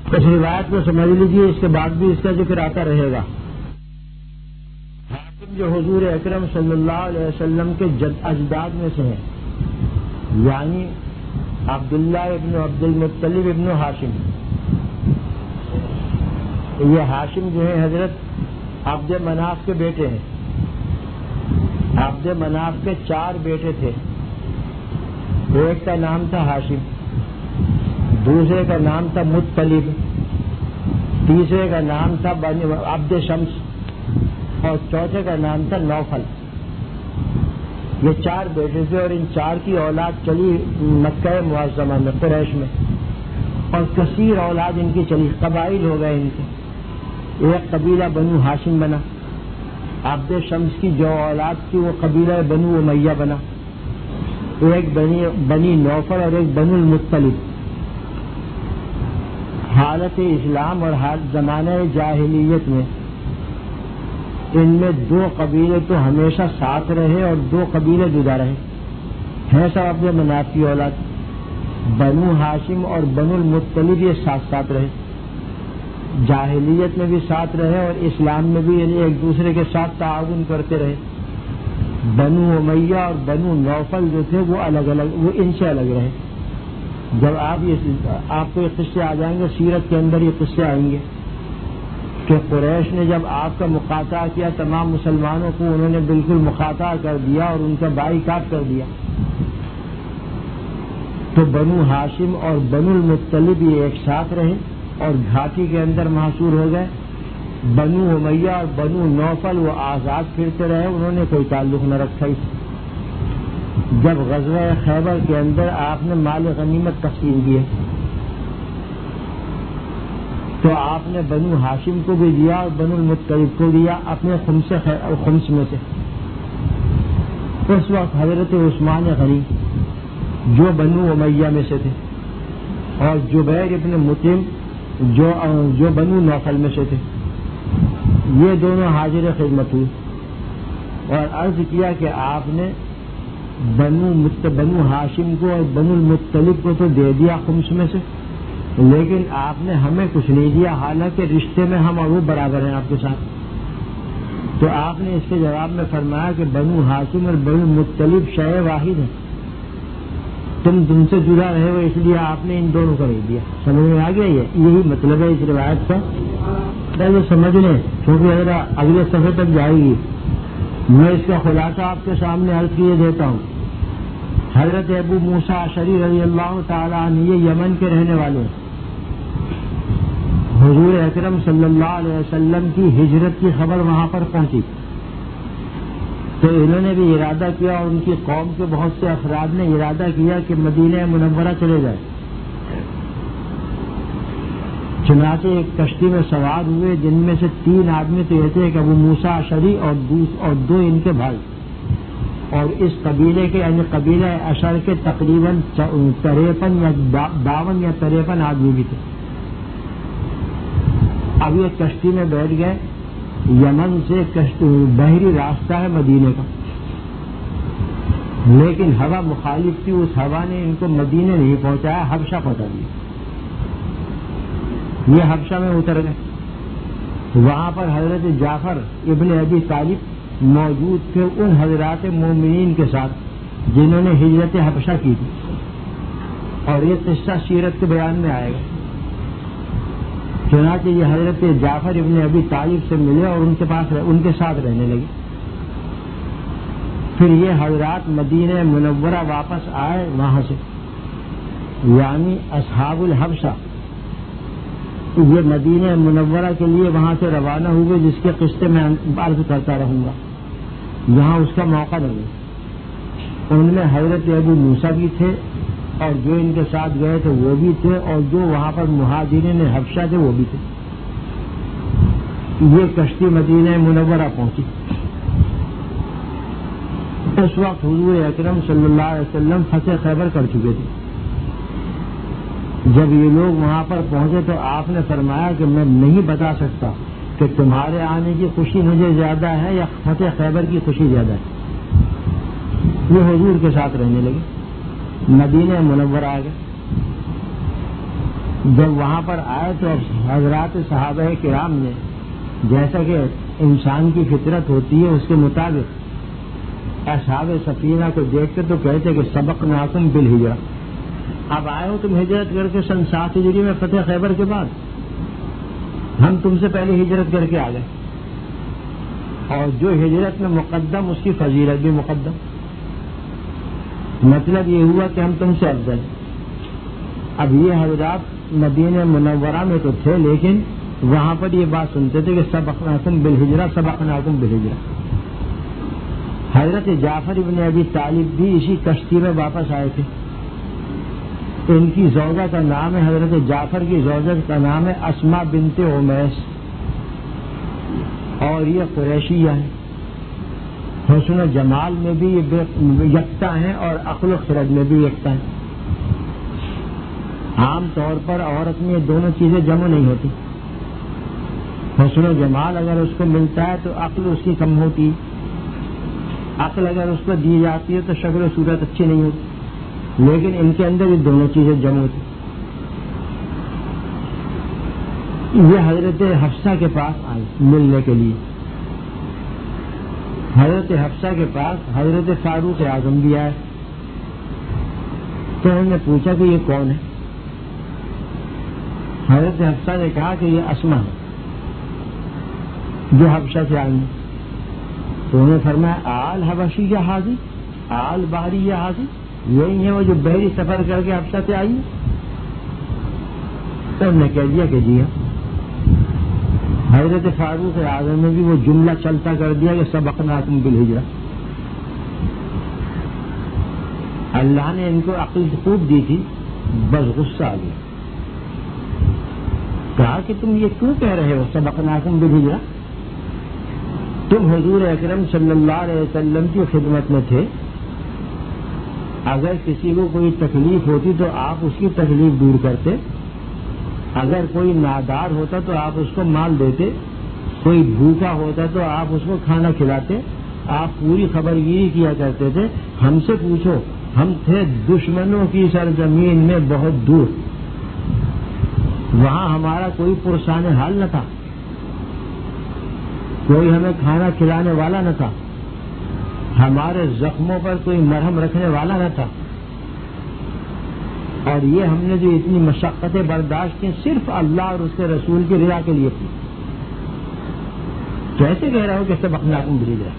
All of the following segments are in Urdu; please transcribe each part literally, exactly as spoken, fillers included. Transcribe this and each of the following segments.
اس روایت کو سمجھ لیجیے، اس کے بعد بھی اس کا ذکر آتا رہے گا۔ حاشم جو حضور اکرم صلی اللہ علیہ وسلم کے جد اجداد میں سے ہیں، یعنی عبداللہ ابن عبد المطلب ابن ہاشم۔ یہ ہاشم جو ہے حضرت عبد مناف کے بیٹے ہیں۔ عبد مناف کے چار بیٹے تھے، ایک کا نام تھا ہاشم، دوسرے کا نام تھا مطلب، تیسرے کا نام تھا عبد شمس اور چوتھے کا نام تھا نوفل۔ یہ چار بیٹے تھے اور ان چار کی اولاد چلی مکہ معظمہ میں، قریش میں، اور کثیر اولاد ان کی چلی، قبائل ہو گئے ان کے۔ ایک قبیلہ بنو ہاشم بنا، عبد شمس کی جو اولاد تھی وہ قبیلہ بنو امیہ بنا، ایک بنی بنی نوفل اور ایک بنو المطلب۔ حالت اسلام اور حالت زمانہ جاہلیت میں ان میں دو قبیلے تو ہمیشہ ساتھ رہے اور دو قبیلے جدا رہے ہیں، سب اپنے مناف کی اولاد۔ بنو ہاشم اور بنو المطلب یہ ساتھ ساتھ رہے، جاہلیت میں بھی ساتھ رہے اور اسلام میں بھی یعنی ایک دوسرے کے ساتھ تعاون کرتے رہے۔ بنو امیہ اور بنو نوفل جو تھے وہ الگ الگ، وہ ان سے الگ رہے۔ جب آپ یہ آپ کو یہ قصے آ جائیں گے، سیرت کے اندر یہ قصے آئیں گے کہ قریش نے جب آپ کا مقاطعہ کیا، تمام مسلمانوں کو انہوں نے بالکل مقاطعہ کر دیا اور ان کا بائیکاٹ کر دیا، تو بنو ہاشم اور بنو المطلب یہ ایک ساتھ رہے اور گھاٹی کے اندر محصور ہو گئے۔ بنو امیہ اور بنو نوفل وہ آزاد پھرتے رہے، انہوں نے کوئی تعلق نہ رکھا اس سے۔ جب غزوہ خیبر کے اندر آپ نے مال غنیمت تقسیم کیے تو آپ نے بنو ہاشم کو بھی دیا اور بنو المطلب کو دیا اپنے خمس خمس میں سے۔ اس وقت حضرت عثمان غنی جو بنو امیہ میں سے تھے اور جبیر ابن مطعم جو جو بنو نوفل میں سے تھے، یہ دونوں حاضر خدمت ہوئی اور عرض کیا کہ آپ نے بنو بنو ہاشم کو اور بنو المطلب کو تو دے دیا خمس میں سے، لیکن آپ نے ہمیں کچھ نہیں دیا، حالانکہ رشتے میں ہم اور وہ برابر ہیں آپ کے ساتھ۔ تو آپ نے اس کے جواب میں فرمایا کہ بنو ہاشم اور بنو المطلب شے واحد ہیں، تم تم سے جدا رہے ہو، اس لیے آپ نے ان دونوں کو نہیں دیا۔ سمجھ میں آ گیا؟ یہ یہی مطلب ہے اس روایت کا، پہلے سمجھ لیں کیونکہ اگر اگلے صفحے تک جائے گی۔ میں اس کا خلاصہ آپ کے سامنے عرض کیے دیتا ہوں۔ حضرت ابو موسیٰ اشعری رضی اللہ تعالیٰ عنہ یہ یمن کے رہنے والے ہیں۔ حضور اکرم صلی اللہ علیہ وسلم کی ہجرت کی خبر وہاں پر پہنچی تو انہوں نے بھی ارادہ کیا اور ان کی قوم کے بہت سے افراد نے ارادہ کیا کہ مدینہ منورہ چلے جائے۔ چنانچہ ایک کشتی میں سوار ہوئے، جن میں سے تین آدمی تو یہ تھے کہ ابو موسیٰ اشعری اور اور دو ان کے بھائی، اور اس قبیلے کے یعنی قبیلہ اشعر کے تقریباً تریپن یا باون یا تریپن آدمی بھی تھے۔ اب یہ کشتی میں بیٹھ گئے، یمن سے بحری راستہ ہے مدینے کا، لیکن ہوا مخالف تھی، اس ہوا نے ان کو مدینے نہیں پہنچایا، حبشہ پہنچا دیا۔ یہ حبشہ میں اتر گئے، وہاں پر حضرت جعفر ابن ابی طالب موجود تھے ان حضرات مومنین کے ساتھ جنہوں نے ہجرت حبشہ کی تھی، اور یہ قصہ سیرت کے بیان میں آئے گا۔ چنانچہ یہ حضرت جعفر ابن ابی طالب سے ملے اور ان کے پاس ان کے ساتھ رہنے لگے۔ پھر یہ حضرات مدینہ منورہ واپس آئے وہاں سے، یعنی اصحاب الحبشہ یہ مدینہ منورہ کے لیے وہاں سے روانہ ہوئے، جس کے قصے میں عرض کرتا رہوں گا، یہاں اس کا موقع نہیں۔ ان میں حضرت ابو موسیٰ بھی تھے اور جو ان کے ساتھ گئے تھے وہ بھی تھے، اور جو وہاں پر مہاجرین حبشہ تھے وہ بھی تھے۔ یہ کشتی مدینہ منورہ پہنچی۔ اس وقت حضور اکرم صلی اللہ علیہ وسلم فتح خیبر کر چکے تھے۔ جب یہ لوگ وہاں پر پہنچے تو آپ نے فرمایا کہ میں نہیں بتا سکتا کہ تمہارے آنے کی خوشی مجھے زیادہ ہے یا فتح خیبر کی خوشی زیادہ ہے۔ یہ حضور کے ساتھ رہنے لگے، مدینہ منورہ آ گئے۔ جب وہاں پر آئے تو حضرات صحابہ کرام نے جیسا کہ انسان کی فطرت ہوتی ہے اس کے مطابق اصحاب سفینہ کو دیکھ کے تو کہتے کہ سبقناکم بالہجرہ، اب آئے ہو تم ہجرت کر کے سن سات ہجری میں فتح خیبر کے بعد، ہم تم سے پہلے ہجرت کر کے آ گئے، اور جو ہجرت میں مقدم اس کی فضیلت بھی مقدم، مطلب یہ ہوا کہ ہم تم سے افضل۔ اب یہ حضرات مدینہ منورہ میں تو تھے لیکن وہاں پر یہ بات سنتے تھے کہ سبقناکم بالہجرہ سبقناکم بالہجرہ۔ حضرت جعفر ابن ابی طالب بھی اسی کشتی میں واپس آئے تھے، ان کی زوجہ کا نام ہے، حضرت جعفر کی زوجہ کا نام ہے اسماء بنت امیس، اور یہ قریشیہ ہے، حسن و جمال میں بھی یہ یکتا ہیں اور عقل و خرد میں بھی یکتا ہیں۔ عام طور پر عورت میں یہ دونوں چیزیں جمع نہیں ہوتی، حسن و جمال اگر اس کو ملتا ہے تو عقل اس کی کم ہوتی، عقل اگر اس کو دی جاتی ہے تو شکل و صورت اچھی نہیں ہوتی، لیکن ان کے اندر یہ دونوں چیزیں جمع ہوتی۔ یہ حضرت حفصہ کے پاس آئے ملنے کے لیے، حضرت حفصہ کے پاس حضرت فاروق اعظم بھی آئے، تو انہوں نے پوچھا کہ یہ کون ہے؟ حضرت حفصہ نے کہا کہ یہ اسماء ہے جو حبشہ سے آئی ہیں، تو انہوں نے فرمایا آل حبشی یا حاضی، آل بحری یا حاضی، یہی ہے وہ جو بحری سفر کر کے حبشہ سے آئی ہے؟ تو انہوں نے کہہ دیا کہ جی ہاں۔ حضرت فاروق اعظم نے بھی وہ جملہ چلتا کر دیا کہ سبقناکم بالہجرہ۔ اللہ نے ان کو عقل خوب دی تھی، بس غصہ آ گیا، کہا کہ تم یہ کیوں کہہ رہے ہو سبقناکم بالہجرہ؟ تم حضور اکرم صلی اللہ علیہ وسلم کی خدمت میں تھے، اگر کسی کو کوئی تکلیف ہوتی تو آپ اس کی تکلیف دور کرتے، اگر کوئی نادار ہوتا تو آپ اس کو مال دیتے، کوئی بھوکا ہوتا تو آپ اس کو کھانا کھلاتے، آپ پوری خبرگیری کیا کرتے تھے۔ ہم سے پوچھو، ہم تھے دشمنوں کی سرزمین میں بہت دور، وہاں ہمارا کوئی پرسان حال نہ تھا، کوئی ہمیں کھانا کھلانے والا نہ تھا، ہمارے زخموں پر کوئی مرہم رکھنے والا نہ تھا، اور یہ ہم نے جو اتنی مشقتیں برداشت کی صرف اللہ اور اس کے رسول کی رضا کے لیے کی۔ کیسے کہہ رہا ہو کہ سبقناکم بالہجرہ؟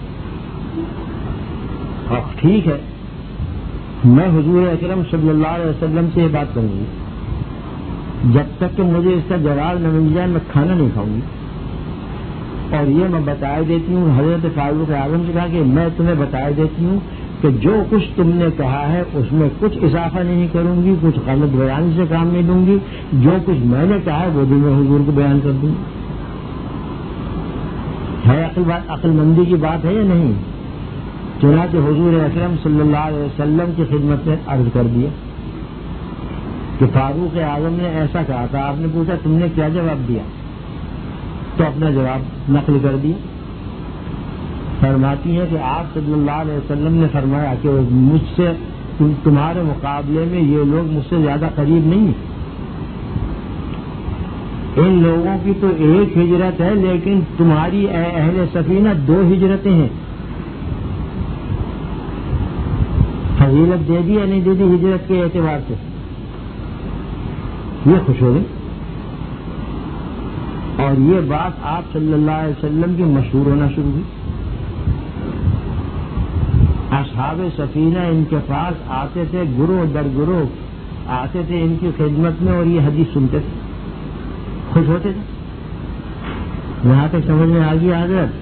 اب ٹھیک ہے، میں حضور اکرم صلی اللہ علیہ وسلم سے یہ بات کروں گی، جب تک کہ مجھے اس کا جواب نہ مل جائے میں کھانا نہیں کھاؤں گی۔ اور یہ میں بتایا دیتی ہوں، حضرت فاروق اعظم سے کہا کہ میں تمہیں بتایا دیتی ہوں کہ جو کچھ تم نے کہا ہے اس میں کچھ اضافہ نہیں کروں گی، کچھ غلط بیان سے کام نہیں دوں گی، جو کچھ میں نے کہا ہے وہ بھی میں حضور کو بیان کر دوں گی۔ ہے عقل بات، عقل مندی کی بات ہے یا نہیں؟ چنانچہ حضور اکرم صلی اللہ علیہ وسلم کی خدمت میں عرض کر دیا کہ فاروق اعظم نے ایسا کہا تھا۔ آپ نے پوچھا تم نے کیا جواب دیا؟ تو اپنا جواب نقل کر دیا۔ فرماتی ہیں کہ آپ صلی اللہ علیہ وسلم نے فرمایا کہ مجھ سے تمہارے مقابلے میں یہ لوگ مجھ سے زیادہ قریب نہیں ہیں، ان لوگوں کی تو ایک ہجرت ہے لیکن تمہاری اے اہل سفینہ دو ہجرتیں ہیں۔ فضیلت دے دی یا نہیں دے دی ہجرت کے اعتبار سے؟ یہ خوش ہو گئی، اور یہ بات آپ صلی اللہ علیہ وسلم کی مشہور ہونا شروع ہوئی۔ اصحاب سفینہ ان کے پاس آتے تھے، گروہ در گروہ آتے تھے ان کی خدمت میں، اور یہ حدیث سنتے تھے، خوش ہوتے تھے۔ یہاں تک سمجھ میں آ گیا حضرت؟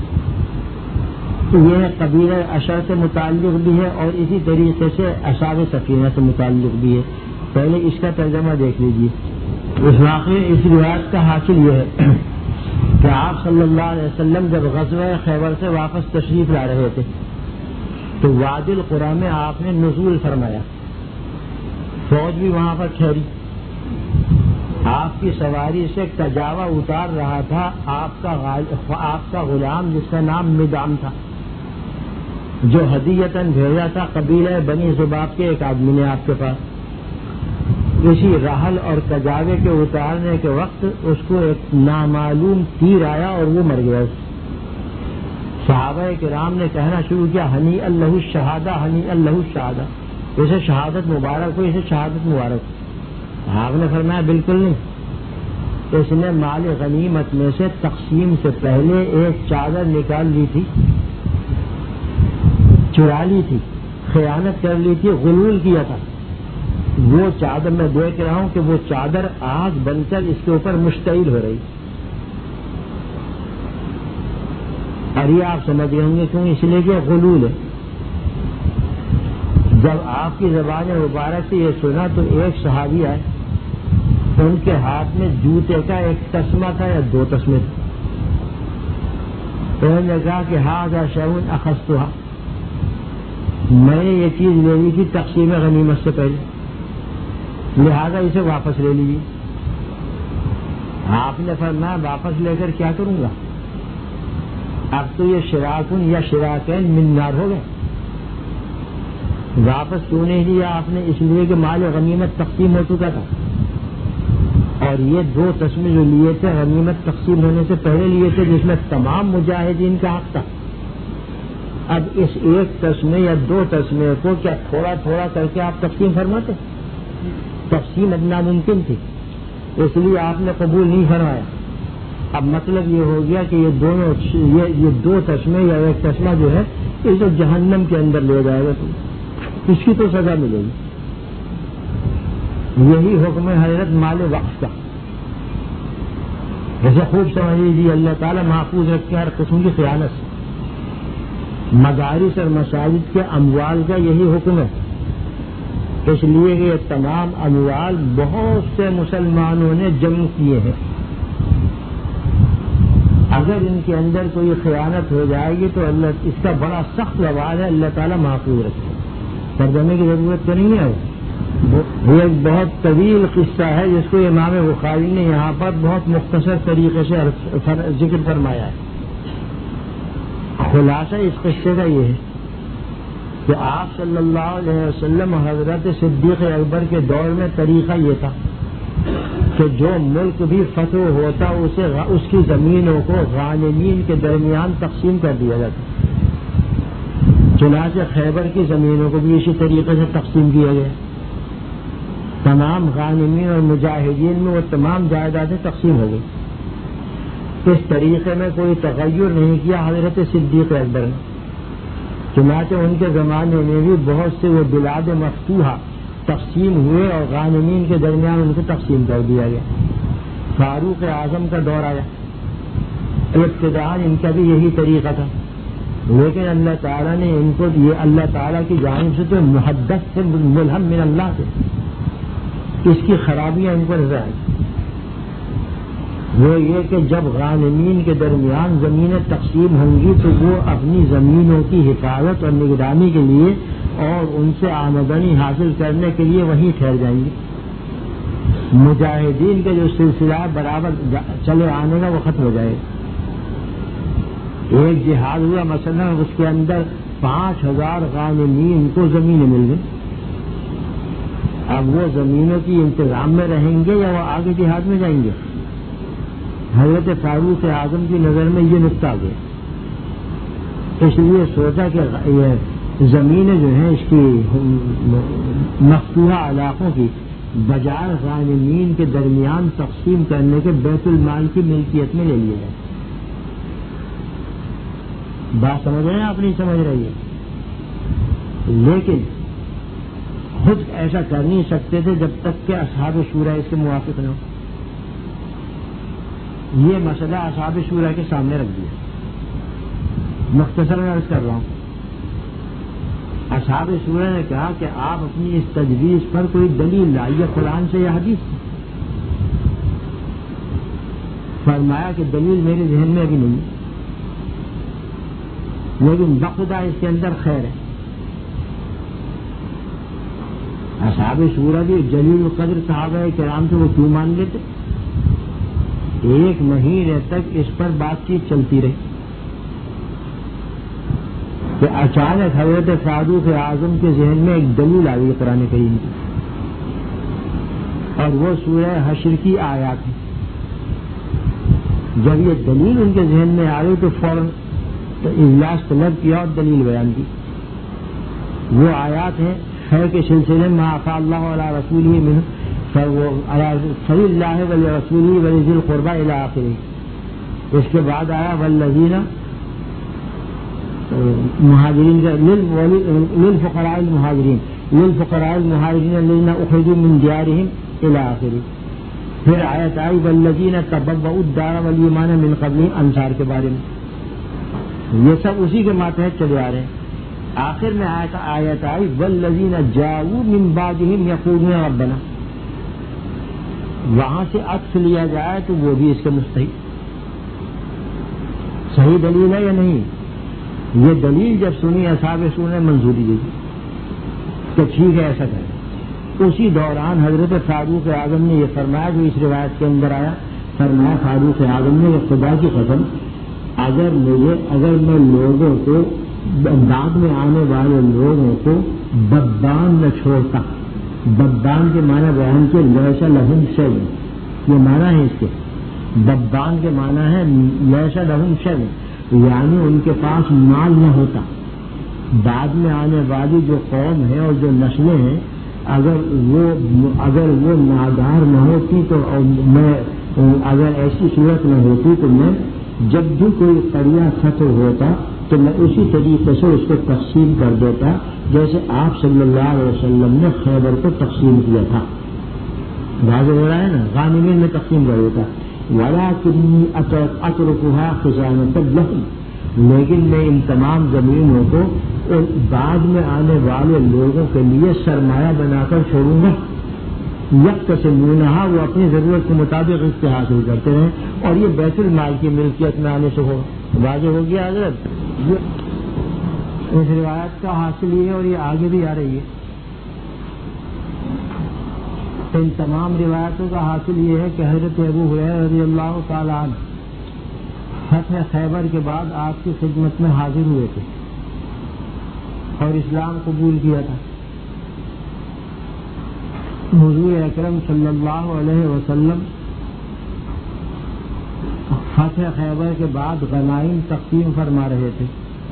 تو یہ قبیلہ اشر سے متعلق بھی ہے اور اسی طریقے سے اصحاب سفینہ سے متعلق بھی ہے۔ پہلے اس کا ترجمہ دیکھ لیجیے۔ اس واقعے اس روایت کا حاصل یہ ہے کہ آپ صلی اللہ علیہ وسلم جب غزوہ خیبر سے واپس تشریف لا رہے تھے تو وادی القریٰ میں آپ نے نزول فرمایا، فوج بھی وہاں پر ٹھہری، آپ کی سواری سے کجاوا اتار رہا تھا آپ کا آپ کا غلام جس کا نام مدام تھا، جو ہدیتاً بھیجا تھا قبیلہ بنی ذباب کے ایک آدمی نے آپ کے پاس۔ اسی رحل اور کجاوے کے اتارنے کے وقت اس کو ایک نامعلوم تیر آیا اور وہ مر گیا. صحابہ کرام نے کہنا شروع کیا ہنی اللہ الشہادہ ہنی اللہ الشہادہ, اسے شہادت مبارک ہو, اسے شہادت مبارک. آپ نے فرمایا بالکل نہیں, اس نے مال غنیمت میں سے تقسیم سے پہلے ایک چادر نکال لی تھی, چرا لی تھی, خیانت کر لی تھی, غلول کیا تھا. وہ چادر میں دیکھ رہا ہوں کہ وہ چادر آگ بن کر اس کے اوپر مشتعل ہو رہی. اور یہ آپ سمجھ رہے ہوں گے کیوں, اس لیے کہ غلول ہے. جب آپ کی زبان مبارک سے یہ سنا تو ایک صحابی آئے, ان کے ہاتھ میں جوتے کا ایک تسمہ تھا یا دو تسمے تھے. انہوں نے کہا کہ ھذا شیء اخذتھا, میں نے یہ چیز لے لی تھی تقسیم غنیمت سے پہلے, لہذا اسے واپس لے لیجیے. آپ نے فرمایا واپس لے کر کیا کروں گا, اب تو یہ شراکن یا شراکین من نار ہو گئے. واپس کیوں نہیں لیا آپ نے, اس لیے کہ مال غنیمت تقسیم ہو چکا تھا, اور یہ دو تسمے جو لیے تھے غنیمت تقسیم ہونے سے پہلے لیے تھے جس میں تمام مجاہدین کا حق تھا. اب اس ایک تسمے یا دو تسمے کو کیا تھوڑا تھوڑا کر کے آپ تقسیم فرماتے, تقسیم اب ناممکن تھی, اس لیے آپ نے قبول نہیں فرمایا. اب مطلب یہ ہو گیا کہ یہ دونوں یہ, یہ دو تسمے یا ایک تسمہ جو ہے اسے جہنم کے اندر لے جائے گا, اس کی تو سزا ملے گی. یہی حکم حضرت مال وقف کا, جیسے خوب سمجھ لیجیے اللہ تعالیٰ محفوظ رکھتے ہر قسم کی خیانت سے. مدارس اور مساجد کے اموال کا یہی حکم ہے, اس لیے کہ یہ تمام اموال بہت سے مسلمانوں نے جمع کیے ہیں. اگر ان کے اندر کوئی خیانت ہو جائے گی تو اللہ اس کا بڑا سخت زوال ہے, اللہ تعالیٰ محفوظ رکھتے. ترجمے کی ضرورت تو نہیں ہے. وہ ایک بہت طویل قصہ ہے جس کو امام بخاری نے یہاں پر بہت مختصر طریقے سے ذکر فرمایا ہے. خلاصہ اس قصے کا یہ ہے کہ آپ صلی اللہ علیہ وسلم حضرت صدیق اکبر کے دور میں طریقہ یہ تھا کہ جو ملک بھی فتح ہوتا اسے اس کی زمینوں کو غانمین کے درمیان تقسیم کر دیا جاتا. چنانچہ خیبر کی زمینوں کو بھی اسی طریقے سے تقسیم کیا گیا. تمام غانمین اور مجاہدین میں وہ تمام جائیدادیں تقسیم ہو گئی. اس طریقے میں کوئی تغیر نہیں کیا حضرت صدیق اکبر نے. چنانچہ ان کے زمانے میں بھی بہت سے وہ بلاد مفتوحہ تقسیم ہوئے اور غانمین کے درمیان ان کو تقسیم کر دیا گیا. فاروق اعظم کا دور آیا, ابتداءً ان کا بھی یہی طریقہ تھا, لیکن اللہ تعالیٰ نے ان کو یہ اللہ تعالیٰ کی جانب سے تو محدث سے ملہم من اللہ سے اس کی خرابیاں ان کو نظر آئی. وہ یہ کہ جب غانمین کے درمیان زمینیں تقسیم ہوں گی تو وہ اپنی زمینوں کی حفاظت اور نگرانی کے لیے اور ان سے آمدنی حاصل کرنے کے لیے وہیں ٹھہر جائیں گے. مجاہدین کا جو سلسلہ برابر چلے آنے کا وہ ختم ہو جائے. ایک جہاد ہوا مثلا, اس کے اندر پانچ ہزار غانمین کو زمینیں مل گئی. اب وہ زمینوں کی انتظام میں رہیں گے یا وہ آگے جہاد میں جائیں گے؟ حضرت فاروق اعظم کی نظر میں یہ نقطہ آ گیا. اس لیے سوچا کہ یہ زمینیں جو ہیں اس کی مفتوحہ علاقوں کی بجائے غانمین کے درمیان تقسیم کرنے کے بیت المال کی ملکیت میں لے لیے جائیں. بات سمجھ رہے ہیں آپ, نہیں سمجھ رہی ہے؟ لیکن خود ایسا کر نہیں سکتے تھے جب تک کہ اصحاب شورا اس کے موافق نہ ہو. یہ مسئلہ اصحاب شورا کے سامنے رکھ دیا. مختصر میں عرض کر رہا ہوں. اصحاب شورا نے کہا کہ آپ اپنی اس تجویز پر کوئی دلیل لائیے قرآن سے یا حدیث سے. فرمایا کہ دلیل میرے ذہن میں ابھی نہیں, لیکن بخدا اس کے اندر خیر ہے. اصحاب شورا بھی جلیل القدر صحابہ کرام سے وہ کیوں مان لیتے؟ ایک مہینے تک اس پر بات چیت چلتی رہی کہ اچانک حضرت فاروق اعظم کے ذہن میں ایک دلیل آ گئی قرآن کریم کی. اور وہ سورہ حشر کی آیات ہیں. جب یہ دلیل ان کے ذہن میں آ گئی تو فوراً تو اجلاس طلب کیا اور دلیل بیان کی. وہ آیات ہیں خیر کے سلسلے میں آفا اللہ علیہ رسول ہی میں فلی اللہ ولی رسول ہی ولی ذی القربہ الی آخرہ. اس کے بعد آیا والذین مہاجرین للفقراء المہاجرین للفقراء المہاجرین الذین اخرجوا من دیارہم الی آخرہ. پھر آیت آئی والذین تبوؤا الدار والایمان من قبلہم انصار کے بارے میں. یہ سب اسی کے ماتحت چلے آ رہے ہیں. آخر میں آیت آیت آئی والذین جاؤوا من بعدہم یقولون ربنا. وہاں سے عطف لیا جائے تو وہ بھی اس کے مستحق. صحیح دلیل ہے یا نہیں؟ یہ دلیل جب سنی اصحاب سنت نے منظوری دی تو ٹھیک ہے ایسا کریں. اسی دوران حضرت فاروق اعظم نے یہ فرمایا جو اس روایت کے اندر آیا. فرمایا فاروق اعظم نے خدا کی قسم اگر مجھے اگر میں لوگوں کو بعد میں آنے والے لوگوں کو بدبان نہ چھوڑتا. بدبان کے معنی بیان کے لیسا لہم شیء. یہ معنی ہے اس کے بدبان کے معنی ہے لیسا لہم شیء یعنی ان کے پاس مال نہ ہوتا. بعد میں آنے والی جو قوم ہے اور جو نسلیں ہیں اگر وہ اگر وہ نادار نہ ہوتی تو میں اگر ایسی صورت نہ ہوتی تو میں جب بھی کوئی قریہ فتح ہوتا تو میں اسی طریقے سے اس کو تقسیم کر دیتا جیسے آپ صلی اللہ علیہ وسلم نے خیبر کو تقسیم کیا تھا. واضح ہو رہا ہے نا. غانمین میں تقسیم کر دیتا. وَلَٰكِنِّي أَتْرُكُهَا خِزَانَةً لَهُمْ. لیکن میں ان تمام زمینوں کو بعد میں آنے والے لوگوں کے لیے سرمایہ بنا کر چھوڑوں گا. یکتسبونہا وہ اپنی ضرورت کے مطابق اس سے حاصل کرتے رہیں اور یہ بیت المال کی ملکیت میں آنے سے ہو. واضح ہو گیا حضرت. اس روایت کا حاصل یہ ہے اور یہ آگے بھی آ رہی ہے. ان تمام روایتوں کا حاصل یہ ہے کہ حضرت ابو ہریرہ رضی اللہ تعالیٰ عنہ فتح خیبر کے بعد آپ کی خدمت میں حاضر ہوئے تھے اور اسلام قبول کیا تھا. حضور اکرم صلی اللہ علیہ وسلم فتح خیبر کے بعد غنائم تقسیم فرما رہے تھے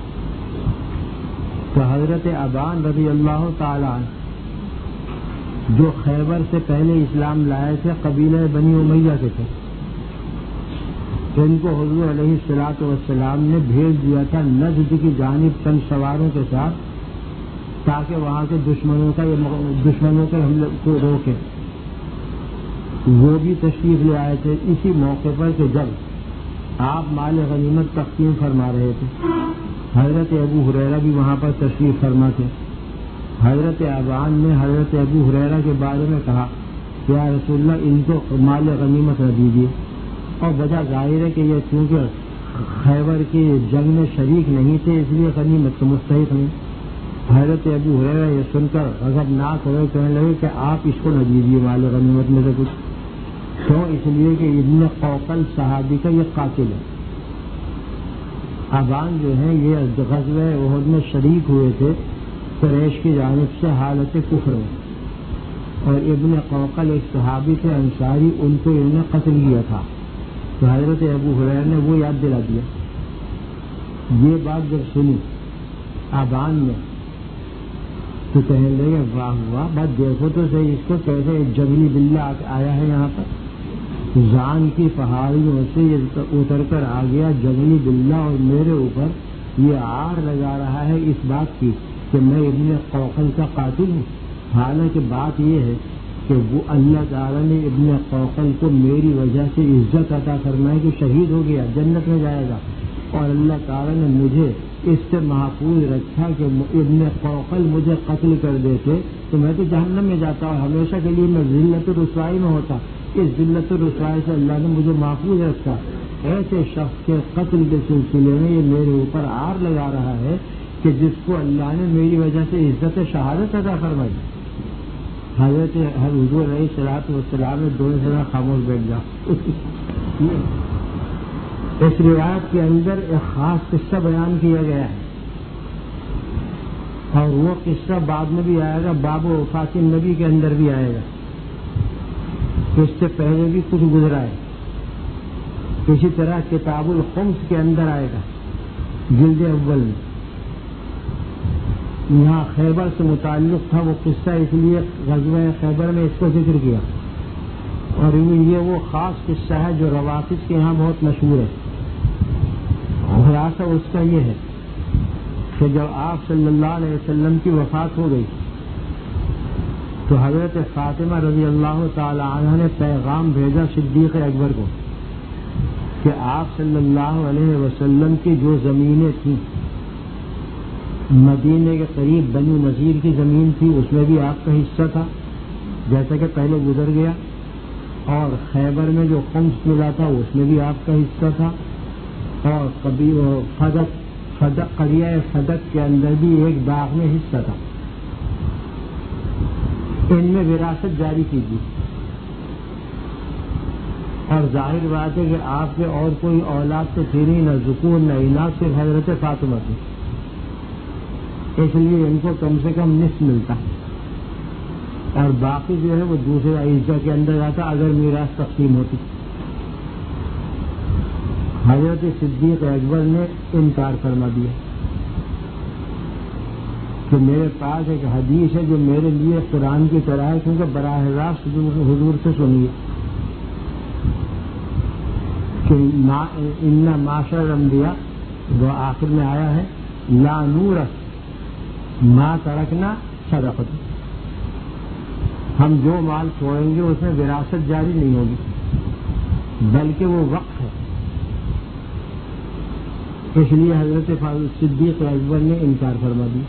تو حضرت ابان رضی اللہ تعالیٰ عنہ جو خیبر سے پہلے اسلام لائے تھے قبیلہ بنی امیہ کے تھے. ان کو حضور علیہ الصلوۃ والسلام نے بھیج دیا تھا نجد کی جانب چند سواروں کے ساتھ تاکہ وہاں کے دشمنوں کا دشمنوں کے حملے کو روکے. وہ بھی تشریف لے آئے تھے اسی موقع پر کہ جب آپ مال غنیمت تقسیم فرما رہے تھے. حضرت ابو ہریرہ بھی وہاں پر تشریف فرما تھے. حضرت ابان نے حضرت ابو ہریرہ کے بارے میں کہا کہ یا رسول اللہ ان کو مال غنیمت نہ دیجیے. اور وجہ ظاہر ہے کہ یہ چونکہ خیبر کی جنگ میں شریک نہیں تھے اس لیے غنیمت کو مستحق نہیں. حضرت ابو ہریرہ یہ سن کر غضبناک ہوئے کہنے لگے کہ آپ اس کو نہ دیجیے مال غنیمت میں سے کچھ. کیوں؟ اس لیے کہ ابن قوقل صحابی کا یہ قاتل ہے. ابان جو ہیں یہ غزوہ احد میں شریک ہوئے تھے قریش کی جانب سے حالت کفر میں اور ابن قوقل ایک صحابی تھے انصاری ان کو انہوں نے قتل کیا تھا. تو حضرت ابو ہریرہ نے وہ یاد دلا دیا. یہ بات جب سنی ابان نے تو کہنے لگے واہ واہ بات دیکھو تو صحیح اس کو کیسے جنگلی بلّہ آیا ہے یہاں پر. زان کی پہاڑیوں سے یہ اتر کر آ گیا جنگلی بلّہ اور میرے اوپر یہ آر لگا رہا ہے اس بات کی کہ میں ابن قوقل کا قاتل ہوں. حالانکہ بات یہ ہے کہ وہ اللہ تعالیٰ نے ابن قوقل کو میری وجہ سے عزت عطا فرمائی کہ شہید ہو گیا جنت میں جائے گا اور اللہ تعالیٰ نے مجھے اس سے محفوظ رکھا کہ ابن قوقل مجھے قتل کر دیتے تو میں تو جہنم میں جاتا اور ہمیشہ کے لیے میں ذلت و رسوائی میں ہوتا. اس ذلت و رسوائی سے اللہ نے مجھے محفوظ رکھا. ایسے شخص کے قتل کے سلسلے میں یہ میرے اوپر آر لگا رہا ہے کہ جس کو اللہ نے میری وجہ سے عزت شہادت عطا فرمائی. حضرت حضور علیہ الصلوۃ والسلام نے دونوں سے خاموش بیٹھ جا. اس روایت کے اندر ایک خاص قصہ بیان کیا گیا ہے اور وہ قصہ بعد میں بھی آئے گا باب وفات النبی کے اندر بھی آئے گا. اس سے پہلے بھی کچھ گزرا ہے. اسی طرح کتاب الخمس کے اندر آئے گا جلد اول میں. یہاں خیبر سے متعلق تھا وہ قصہ، اس لیے غزوہ خیبر میں اس کو ذکر کیا. اور یہ وہ خاص قصہ ہے جو روافض کے یہاں بہت مشہور ہے. خلاصہ اس کا یہ ہے کہ جب آپ صلی اللہ علیہ وسلم کی وفات ہو گئی تو حضرت فاطمہ رضی اللہ تعالی عنہ نے پیغام بھیجا صدیق اکبر کو کہ آپ صلی اللہ علیہ وسلم کی جو زمینیں تھیں، مدینے کے قریب بنو نذیر کی زمین تھی، اس میں بھی آپ کا حصہ تھا جیسا کہ پہلے گزر گیا، اور خیبر میں جو خمس ملا تھا اس میں بھی آپ کا حصہ تھا، اور کبھی فدق فدق قریہ فدق کے اندر بھی ایک باغ میں حصہ تھا. ان میں وراثت جاری کیجیے. اور ظاہر بات ہے کہ آپ کے اور کوئی اولاد تو تھی نہیں، نہ ذکور نہ اناث، صرف حضرت فاطمہ تھی، اس لیے ان کو کم سے کم نصف ملتا، اور باقی جو ہے وہ دوسرے اعزا کے اندر آتا اگر میراث تقسیم ہوتی. حضرت صدیق اکبر نے انکار فرما دیا کہ میرے پاس ایک حدیث ہے جو میرے لیے قرآن کی طرح ہے، کیونکہ براہ راست حضور سے سنیے کہ ان معاشر الانبیاء وہ آخر میں آیا ہے لا نورث ما ترکنا صدقۃ، ہم جو مال چھوڑیں گے اس میں وراثت جاری نہیں ہوگی بلکہ وہ وقف ہے. اس لیے حضرت صدیق اکبر نے انکار فرما دی.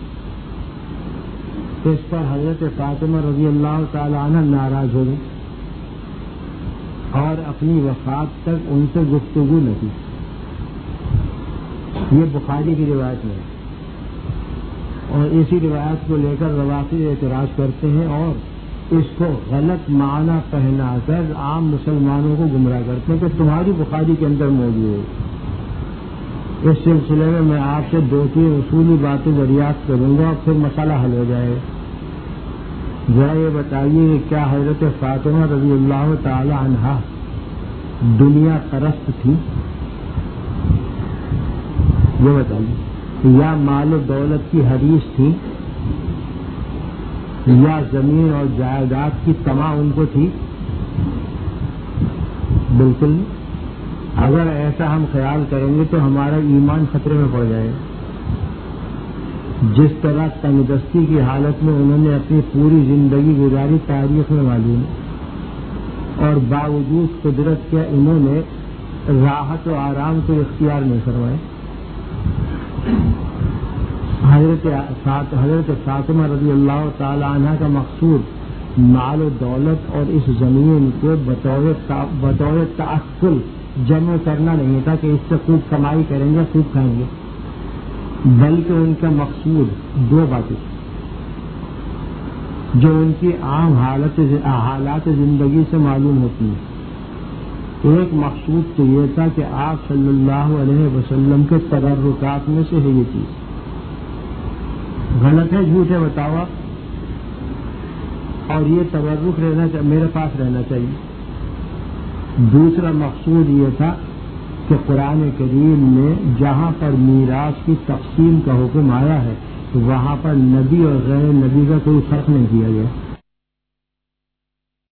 اس پر حضرت فاطمہ رضی اللہ تعالی عنہ ناراض ہو گئی اور اپنی وفات تک ان سے گفتگو نہ کی. یہ بخاری کی روایت میں ہے، اور اسی روایت کو لے کر روافض اعتراض کرتے ہیں اور اس کو غلط معنی پہنا کر عام مسلمانوں کو گمراہ کرتے ہیں کہ تمہاری بخاری کے اندر موجود ہے. اس سلسلے میں میں آپ سے دو تین اصولی باتیں دریافت کروں گا اور پھر مسئلہ حل ہو جائے گا. ذرا یہ بتائیے کہ کیا حضرت فاطمہ رضی اللہ تعالی عنہا دنیا پرست تھی؟ یہ بتائیے. یا مال و دولت کی حریص تھی، یا زمین اور جائیداد کی تما ان کو تھی؟ بالکل نہیں. اگر ایسا ہم خیال کریں گے تو ہمارا ایمان خطرے میں پڑ جائے گا. جس طرح تنگ دستی کی حالت میں انہوں نے اپنی پوری زندگی گزاری تاریخ میں معلوم ہے، اور باوجود قدرت کے انہوں نے راحت و آرام کو اختیار نہیں کروائے. حضرت حضرت فاطمہ رضی اللہ تعالی عنہ کا مقصود مال و دولت اور اس زمین کو بطور بطور تعقل جمع کرنا نہیں تھا کہ اس سے خوب کمائی کریں گے خوب کھائیں گے، بلکہ ان کا مقصود دو باتیں جو ان کی عام حالت حالات زندگی سے معلوم ہوتی ہیں. ایک مقصود تو یہ تھا کہ آپ صلی اللہ علیہ وسلم کے تبرکات میں سے ہے یہ چیز. غلط ہے جھوٹ ہے بتاؤ آپ؟ اور یہ تبرک رہنا میرے پاس رہنا چاہیے. دوسرا مقصود یہ تھا کہ قرآن کریم میں جہاں پر میراث کی تقسیم کا حکم آیا ہے وہاں پر نبی اور غیر نبی کا کوئی فرق نہیں کیا گیا.